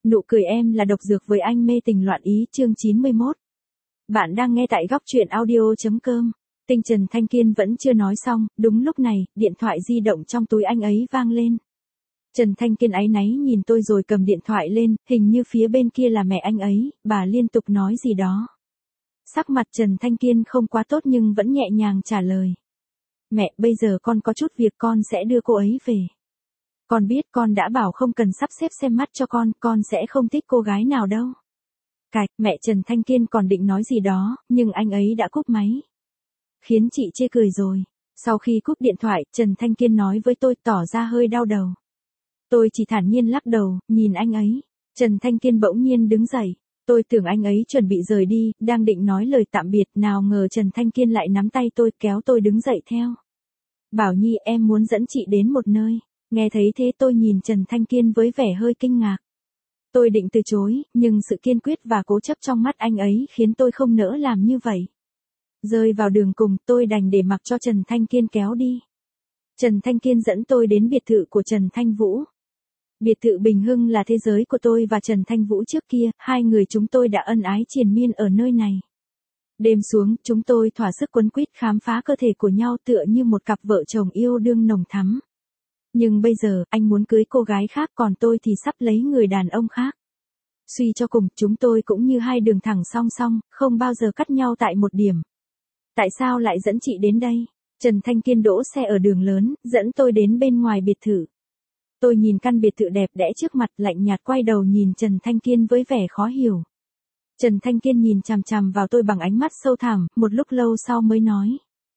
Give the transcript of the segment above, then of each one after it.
Nụ cười em là độc dược với anh mê tình loạn ý chương 91. Bạn đang nghe tại góc truyện audio.com. Tinh Trần Thanh Kiên vẫn chưa nói xong, đúng lúc này, điện thoại di động trong túi anh ấy vang lên. Trần Thanh Kiên áy náy nhìn tôi rồi cầm điện thoại lên, hình như phía bên kia là mẹ anh ấy, bà liên tục nói gì đó. Sắc mặt Trần Thanh Kiên không quá tốt nhưng vẫn nhẹ nhàng trả lời. Mẹ, bây giờ con có chút việc con sẽ đưa cô ấy về. Con biết con đã bảo không cần sắp xếp xem mắt cho con sẽ không thích cô gái nào đâu. Cạch, mẹ Trần Thanh Kiên còn định nói gì đó, nhưng anh ấy đã cúp máy. Khiến chị chê cười rồi. Sau khi cúp điện thoại, Trần Thanh Kiên nói với tôi tỏ ra hơi đau đầu. Tôi chỉ thản nhiên lắc đầu, nhìn anh ấy. Trần Thanh Kiên bỗng nhiên đứng dậy. Tôi tưởng anh ấy chuẩn bị rời đi, đang định nói lời tạm biệt, nào ngờ Trần Thanh Kiên lại nắm tay tôi kéo tôi đứng dậy theo. Bảo Nhi, em muốn dẫn chị đến một nơi. Nghe thấy thế tôi nhìn Trần Thanh Kiên với vẻ hơi kinh ngạc. Tôi định từ chối, nhưng sự kiên quyết và cố chấp trong mắt anh ấy khiến tôi không nỡ làm như vậy. Rơi vào đường cùng, tôi đành để mặc cho Trần Thanh Kiên kéo đi. Trần Thanh Kiên dẫn tôi đến biệt thự của Trần Thanh Vũ. Biệt thự Bình Hưng là thế giới của tôi và Trần Thanh Vũ trước kia, hai người chúng tôi đã ân ái triền miên ở nơi này. Đêm xuống, chúng tôi thỏa sức quấn quýt khám phá cơ thể của nhau tựa như một cặp vợ chồng yêu đương nồng thắm. Nhưng bây giờ, anh muốn cưới cô gái khác còn tôi thì sắp lấy người đàn ông khác. Suy cho cùng, chúng tôi cũng như hai đường thẳng song song, không bao giờ cắt nhau tại một điểm. Tại sao lại dẫn chị đến đây? Trần Thanh Kiên đỗ xe ở đường lớn, dẫn tôi đến bên ngoài biệt thự. Tôi nhìn căn biệt thự đẹp đẽ trước mặt, lạnh nhạt quay đầu nhìn Trần Thanh Kiên với vẻ khó hiểu. Trần Thanh Kiên nhìn chằm chằm vào tôi bằng ánh mắt sâu thẳm, một lúc lâu sau mới nói.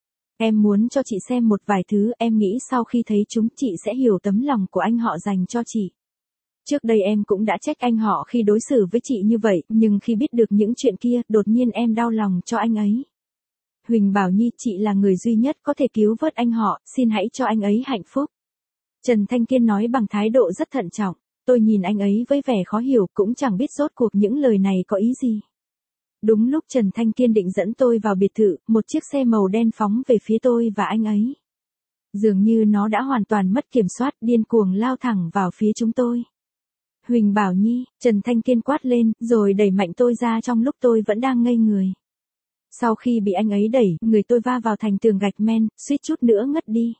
Em muốn cho chị xem một vài thứ, em nghĩ sau khi thấy chúng chị sẽ hiểu tấm lòng của anh họ dành cho chị. Trước đây em cũng đã trách anh họ khi đối xử với chị như vậy, nhưng khi biết được những chuyện kia, đột nhiên em đau lòng cho anh ấy. Huỳnh Bảo Nhi, chị là người duy nhất có thể cứu vớt anh họ, xin hãy cho anh ấy hạnh phúc. Trần Thanh Kiên nói bằng thái độ rất thận trọng, tôi nhìn anh ấy với vẻ khó hiểu, cũng chẳng biết rốt cuộc những lời này có ý gì. Đúng lúc Trần Thanh Kiên định dẫn tôi vào biệt thự, một chiếc xe màu đen phóng về phía tôi và anh ấy. Dường như nó đã hoàn toàn mất kiểm soát, điên cuồng lao thẳng vào phía chúng tôi. Huỳnh Bảo Nhi, Trần Thanh Kiên quát lên, rồi đẩy mạnh tôi ra trong lúc tôi vẫn đang ngây người. Sau khi bị anh ấy đẩy, người tôi va vào thành tường gạch men, suýt chút nữa ngất đi.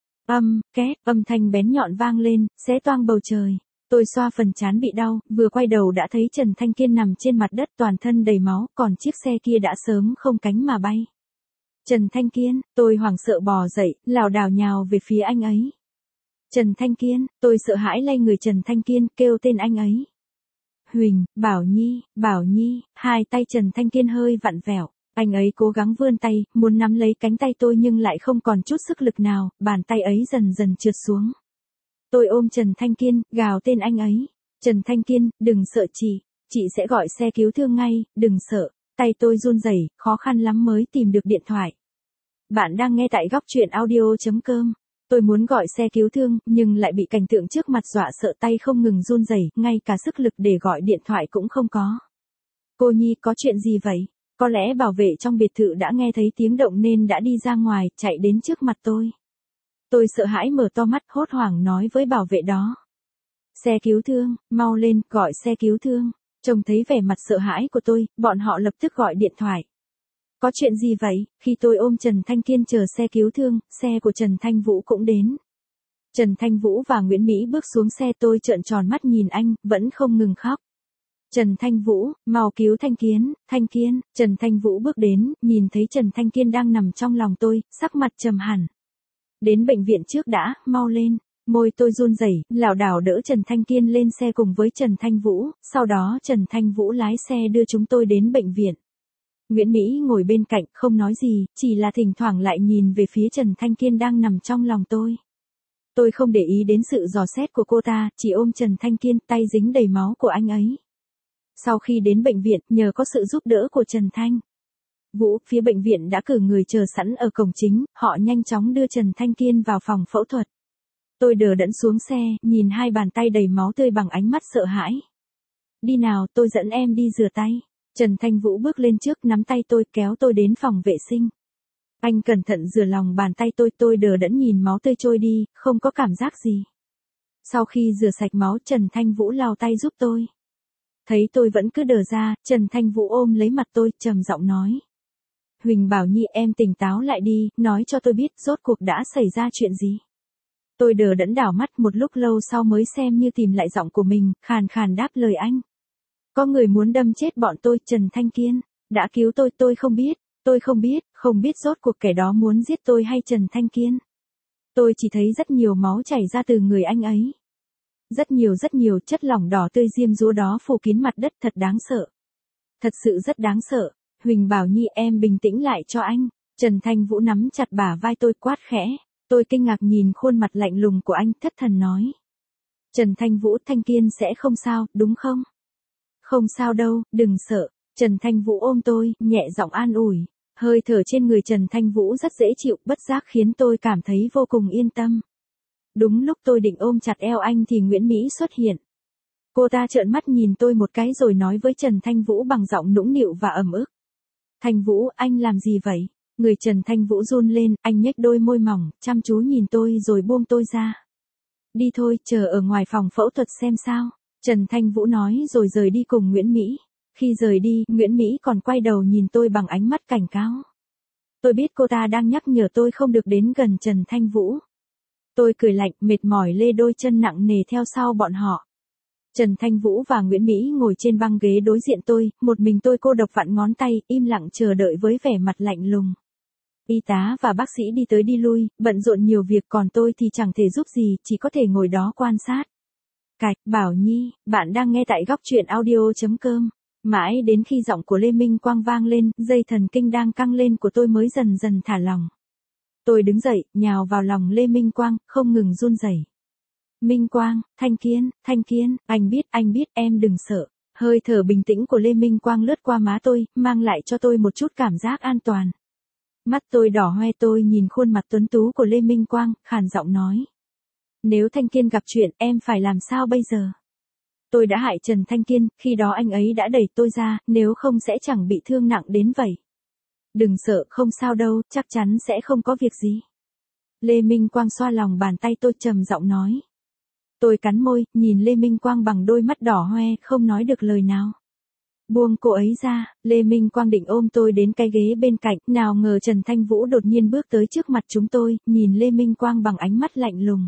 Két, âm thanh bén nhọn vang lên, xé toang bầu trời. Tôi xoa phần trán bị đau, vừa quay đầu đã thấy Trần Thanh Kiên nằm trên mặt đất toàn thân đầy máu, còn chiếc xe kia đã sớm không cánh mà bay. Trần Thanh Kiên, tôi hoảng sợ bò dậy, lảo đảo nhào về phía anh ấy. Trần Thanh Kiên, tôi sợ hãi lay người Trần Thanh Kiên, kêu tên anh ấy. Huỳnh, Bảo Nhi, hai tay Trần Thanh Kiên hơi vặn vẹo. Anh ấy cố gắng vươn tay, muốn nắm lấy cánh tay tôi nhưng lại không còn chút sức lực nào, bàn tay ấy dần dần trượt xuống. Tôi ôm Trần Thanh Kiên, gào tên anh ấy. Trần Thanh Kiên, đừng sợ chị sẽ gọi xe cứu thương ngay, đừng sợ. Tay tôi run rẩy, khó khăn lắm mới tìm được điện thoại. Bạn đang nghe tại góc truyện audio.com. Tôi muốn gọi xe cứu thương, nhưng lại bị cảnh tượng trước mặt dọa sợ, tay không ngừng run rẩy, ngay cả sức lực để gọi điện thoại cũng không có. Cô Nhi, có chuyện gì vậy? Có lẽ bảo vệ trong biệt thự đã nghe thấy tiếng động nên đã đi ra ngoài, chạy đến trước mặt tôi. Tôi sợ hãi mở to mắt, hốt hoảng nói với bảo vệ đó. Xe cứu thương, mau lên, gọi xe cứu thương. Trông thấy vẻ mặt sợ hãi của tôi, bọn họ lập tức gọi điện thoại. Có chuyện gì vậy? Khi tôi ôm Trần Thanh Kiên chờ xe cứu thương, xe của Trần Thanh Vũ cũng đến. Trần Thanh Vũ và Nguyễn Mỹ bước xuống xe, tôi trợn tròn mắt nhìn anh, vẫn không ngừng khóc. Trần Thanh Vũ, mau cứu Thanh Kiên. Trần Thanh Vũ bước đến, nhìn thấy Trần Thanh Kiên đang nằm trong lòng tôi, sắc mặt trầm hẳn. Đến bệnh viện trước đã, mau lên. Môi tôi run rẩy, lảo đảo đỡ Trần Thanh Kiên lên xe cùng với Trần Thanh Vũ, sau đó Trần Thanh Vũ lái xe đưa chúng tôi đến bệnh viện. Nguyễn Mỹ ngồi bên cạnh, không nói gì, chỉ là thỉnh thoảng lại nhìn về phía Trần Thanh Kiên đang nằm trong lòng tôi. Tôi không để ý đến sự dò xét của cô ta, chỉ ôm Trần Thanh Kiên, tay dính đầy máu của anh ấy. Sau khi đến bệnh viện, nhờ có sự giúp đỡ của Trần Thanh Vũ, phía bệnh viện đã cử người chờ sẵn ở cổng chính, họ nhanh chóng đưa Trần Thanh Kiên vào phòng phẫu thuật. Tôi đờ đẫn xuống xe, nhìn hai bàn tay đầy máu tươi bằng ánh mắt sợ hãi. Đi nào, tôi dẫn em đi rửa tay. Trần Thanh Vũ bước lên trước, nắm tay tôi, kéo tôi đến phòng vệ sinh. Anh cẩn thận rửa lòng bàn tay tôi đờ đẫn nhìn máu tươi trôi đi, không có cảm giác gì. Sau khi rửa sạch máu, Trần Thanh Vũ lau tay giúp tôi. Thấy tôi vẫn cứ đờ ra, Trần Thanh Vũ ôm lấy mặt tôi, trầm giọng nói. Huỳnh Bảo Nhi, em tỉnh táo lại đi, nói cho tôi biết rốt cuộc đã xảy ra chuyện gì. Tôi đờ đẫn đảo mắt, một lúc lâu sau mới xem như tìm lại giọng của mình, khàn khàn đáp lời anh. Có người muốn đâm chết bọn tôi, Trần Thanh Kiên. Đã cứu tôi không biết. Tôi không biết rốt cuộc kẻ đó muốn giết tôi hay Trần Thanh Kiên. Tôi chỉ thấy rất nhiều máu chảy ra từ người anh ấy. Rất nhiều chất lỏng đỏ tươi diêm dúa đó phủ kín mặt đất, thật đáng sợ. Thật sự rất đáng sợ. Huỳnh Bảo Nhi, em bình tĩnh lại cho anh. Trần Thanh Vũ nắm chặt bả vai tôi, quát khẽ. Tôi kinh ngạc nhìn khuôn mặt lạnh lùng của anh, thất thần nói. Trần Thanh Vũ, Thanh Kiên sẽ không sao, đúng không? Không sao đâu, đừng sợ. Trần Thanh Vũ ôm tôi, nhẹ giọng an ủi. Hơi thở trên người Trần Thanh Vũ rất dễ chịu, bất giác khiến tôi cảm thấy vô cùng yên tâm. Đúng lúc tôi định ôm chặt eo anh thì Nguyễn Mỹ xuất hiện. Cô ta trợn mắt nhìn tôi một cái rồi nói với Trần Thanh Vũ bằng giọng nũng nịu và ẩm ức. Thanh Vũ, anh làm gì vậy? Người Trần Thanh Vũ run lên, anh nhếch đôi môi mỏng, chăm chú nhìn tôi rồi buông tôi ra. Đi thôi, chờ ở ngoài phòng phẫu thuật xem sao. Trần Thanh Vũ nói rồi rời đi cùng Nguyễn Mỹ. Khi rời đi, Nguyễn Mỹ còn quay đầu nhìn tôi bằng ánh mắt cảnh cáo. Tôi biết cô ta đang nhắc nhở tôi không được đến gần Trần Thanh Vũ. Tôi cười lạnh, mệt mỏi lê đôi chân nặng nề theo sau bọn họ. Trần Thanh Vũ và Nguyễn Mỹ ngồi trên băng ghế đối diện tôi, một mình tôi cô độc vặn ngón tay, im lặng chờ đợi với vẻ mặt lạnh lùng. Y tá và bác sĩ đi tới đi lui, bận rộn nhiều việc, còn tôi thì chẳng thể giúp gì, chỉ có thể ngồi đó quan sát. Cạch, Bảo Nhi, bạn đang nghe tại góc truyện audio.com. Mãi đến khi giọng của Lê Minh Quang vang lên, dây thần kinh đang căng lên của tôi mới dần dần thả lỏng. Tôi đứng dậy, nhào vào lòng Lê Minh Quang, không ngừng run rẩy. Minh Quang, Thanh Kiên, anh biết, em đừng sợ. Hơi thở bình tĩnh của Lê Minh Quang lướt qua má tôi, mang lại cho tôi một chút cảm giác an toàn. Mắt tôi đỏ hoe, tôi nhìn khuôn mặt tuấn tú của Lê Minh Quang, khàn giọng nói. Nếu Thanh Kiên gặp chuyện, em phải làm sao bây giờ? Tôi đã hại Trần Thanh Kiên, khi đó anh ấy đã đẩy tôi ra, nếu không sẽ chẳng bị thương nặng đến vậy. Đừng sợ, không sao đâu, chắc chắn sẽ không có việc gì. Lê Minh Quang xoa lòng bàn tay tôi, trầm giọng nói. Tôi cắn môi, nhìn Lê Minh Quang bằng đôi mắt đỏ hoe, không nói được lời nào. Buông cô ấy ra, Lê Minh Quang định ôm tôi đến cái ghế bên cạnh, nào ngờ Trần Thanh Vũ đột nhiên bước tới trước mặt chúng tôi, nhìn Lê Minh Quang bằng ánh mắt lạnh lùng.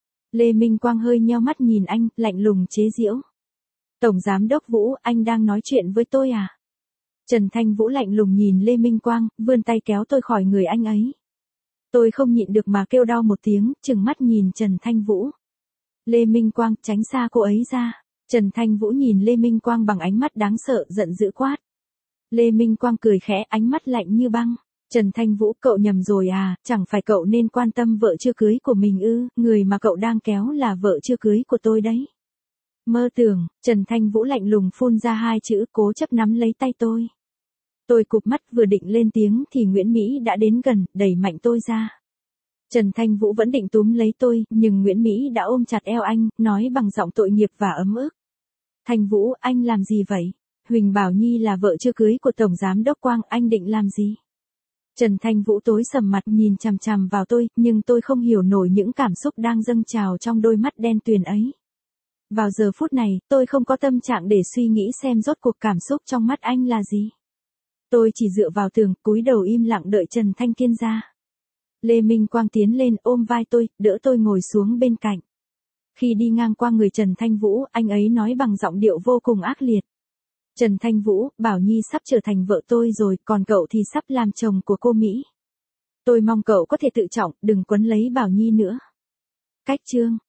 Lê Minh Quang hơi nheo mắt nhìn anh, lạnh lùng chế giễu. Tổng Giám đốc Vũ, anh đang nói chuyện với tôi à? Trần Thanh Vũ lạnh lùng nhìn Lê Minh Quang, vươn tay kéo tôi khỏi người anh ấy. Tôi không nhịn được mà kêu đau một tiếng, trừng mắt nhìn Trần Thanh Vũ. Lê Minh Quang, tránh xa cô ấy ra. Trần Thanh Vũ nhìn Lê Minh Quang bằng ánh mắt đáng sợ, giận dữ quát. Lê Minh Quang cười khẽ, ánh mắt lạnh như băng. Trần Thanh Vũ, cậu nhầm rồi à, chẳng phải cậu nên quan tâm vợ chưa cưới của mình ư, người mà cậu đang kéo là vợ chưa cưới của tôi đấy. Mơ tưởng, Trần Thanh Vũ lạnh lùng phun ra hai chữ, cố chấp nắm lấy tay tôi. Tôi cụp mắt vừa định lên tiếng thì Nguyễn Mỹ đã đến gần, đẩy mạnh tôi ra. Trần Thanh Vũ vẫn định túm lấy tôi, nhưng Nguyễn Mỹ đã ôm chặt eo anh, nói bằng giọng tội nghiệp và ấm ức. Thanh Vũ, anh làm gì vậy? Huỳnh Bảo Nhi là vợ chưa cưới của Tổng Giám đốc Quang, anh định làm gì? Trần Thanh Vũ tối sầm mặt nhìn chằm chằm vào tôi, nhưng tôi không hiểu nổi những cảm xúc đang dâng trào trong đôi mắt đen tuyền ấy. Vào giờ phút này, tôi không có tâm trạng để suy nghĩ xem rốt cuộc cảm xúc trong mắt anh là gì. Tôi chỉ dựa vào tường, cúi đầu im lặng đợi Trần Thanh Kiên ra. Lê Minh Quang tiến lên ôm vai tôi, đỡ tôi ngồi xuống bên cạnh. Khi đi ngang qua người Trần Thanh Vũ, anh ấy nói bằng giọng điệu vô cùng ác liệt. Trần Thanh Vũ, Bảo Nhi sắp trở thành vợ tôi rồi, còn cậu thì sắp làm chồng của cô Mỹ. Tôi mong cậu có thể tự trọng, đừng quấn lấy Bảo Nhi nữa. Cách chương